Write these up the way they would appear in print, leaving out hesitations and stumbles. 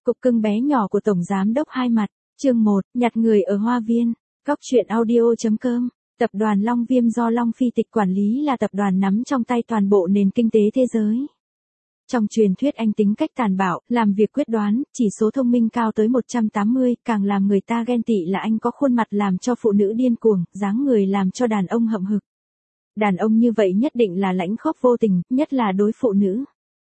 Cục cưng bé nhỏ của Tổng Giám đốc Hai Mặt, chương 1, nhặt người ở Hoa Viên, Góc truyện audio.com. Tập đoàn Long Viêm do Long Phi Tịch quản lý là tập đoàn nắm trong tay toàn bộ nền kinh tế thế giới. Trong truyền thuyết anh tính cách tàn bạo, làm việc quyết đoán, chỉ số thông minh cao tới 180, càng làm người ta ghen tị là anh có khuôn mặt làm cho phụ nữ điên cuồng, dáng người làm cho đàn ông hậm hực. Đàn ông như vậy nhất định là lãnh khốc vô tình, nhất là đối phụ nữ.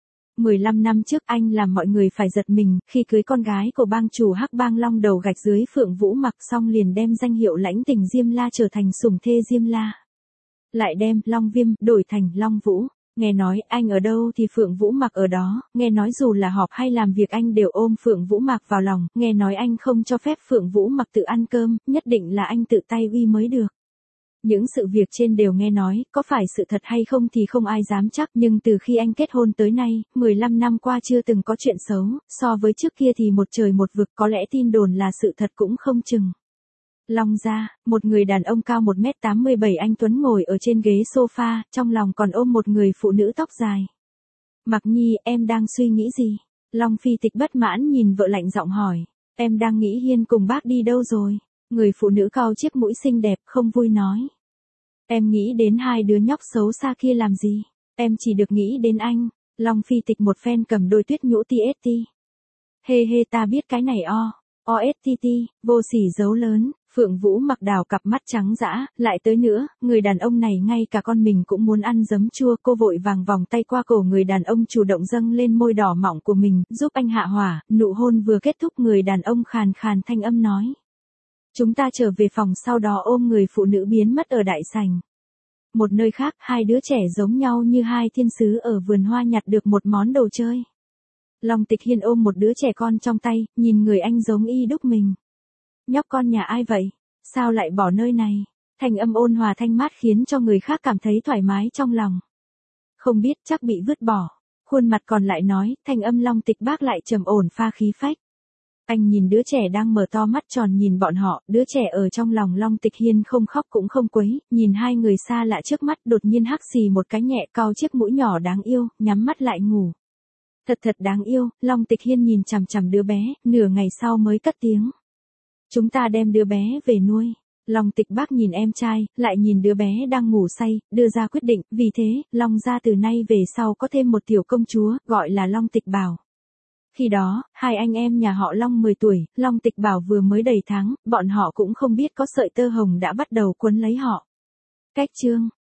15 năm trước anh làm mọi người phải giật mình khi cưới con gái của bang chủ Hắc Bang Long Đầu Gạch dưới Phượng Vũ Mặc, xong liền đem danh hiệu lãnh tình Diêm La trở thành sủng thê Diêm La. Lại đem Long Viêm đổi thành Long Vũ. Nghe nói anh ở đâu thì Phượng Vũ Mặc ở đó, nghe nói dù là họp hay làm việc anh đều ôm Phượng Vũ Mặc vào lòng, nghe nói anh không cho phép Phượng Vũ Mặc tự ăn cơm, nhất định là anh tự tay uy mới được. Những sự việc trên đều nghe nói, có phải sự thật hay không thì không ai dám chắc, nhưng từ khi anh kết hôn tới nay, 15 năm qua chưa từng có chuyện xấu, so với trước kia thì một trời một vực, có lẽ tin đồn là sự thật cũng không chừng. Long gia, một người đàn ông cao 1m87 anh tuấn ngồi ở trên ghế sofa, trong lòng còn ôm một người phụ nữ tóc dài. Mặc Nhi, em đang suy nghĩ gì? Long Phi Tịch bất mãn nhìn vợ lạnh giọng hỏi. Em đang nghĩ Hiên cùng bác đi đâu rồi? Người phụ nữ cau chiếc mũi xinh đẹp không vui nói. Em nghĩ đến hai đứa nhóc xấu xa kia làm gì? Em chỉ được nghĩ đến anh. Long Phi Tịch một phen cầm đôi tuyết nhũ TST. Hê hê, ta biết cái này OSTT, vô sỉ dấu lớn. Phượng Vũ Mặc đào cặp mắt trắng dã, lại tới nữa, người đàn ông này ngay cả con mình cũng muốn ăn giấm chua, cô vội vàng vòng tay qua cổ người đàn ông chủ động dâng lên môi đỏ mọng của mình, giúp anh hạ hỏa, nụ hôn vừa kết thúc người đàn ông khàn khàn thanh âm nói. Chúng ta trở về phòng, sau đó ôm người phụ nữ biến mất ở đại sảnh. Một nơi khác, hai đứa trẻ giống nhau như hai thiên sứ ở vườn hoa nhặt được một món đồ chơi. Long Tịch Hiên ôm một đứa trẻ con trong tay, nhìn người anh giống y đúc mình. Nhóc con nhà ai vậy? Sao lại bỏ nơi này? Thanh âm ôn hòa thanh mát khiến cho người khác cảm thấy thoải mái trong lòng. Không biết, chắc bị vứt bỏ. Khuôn mặt còn lại nói, thanh âm Long Tịch bác lại trầm ổn pha khí phách. Anh nhìn đứa trẻ đang mở to mắt tròn nhìn bọn họ, đứa trẻ ở trong lòng Long Tịch Hiên không khóc cũng không quấy, nhìn hai người xa lạ trước mắt đột nhiên hắc xì một cái nhẹ, cau chiếc mũi nhỏ đáng yêu, nhắm mắt lại ngủ. Thật đáng yêu, Long Tịch Hiên nhìn chằm chằm đứa bé, nửa ngày sau mới cất tiếng. Chúng ta đem đứa bé về nuôi. Long Tịch bác nhìn em trai, lại nhìn đứa bé đang ngủ say, đưa ra quyết định, vì thế, Long gia từ nay về sau có thêm một tiểu công chúa, gọi là Long Tịch Bảo. Khi đó, hai anh em nhà họ Long 10 tuổi, Long Tịch Bảo vừa mới đầy tháng, bọn họ cũng không biết có sợi tơ hồng đã bắt đầu quấn lấy họ. Cách chương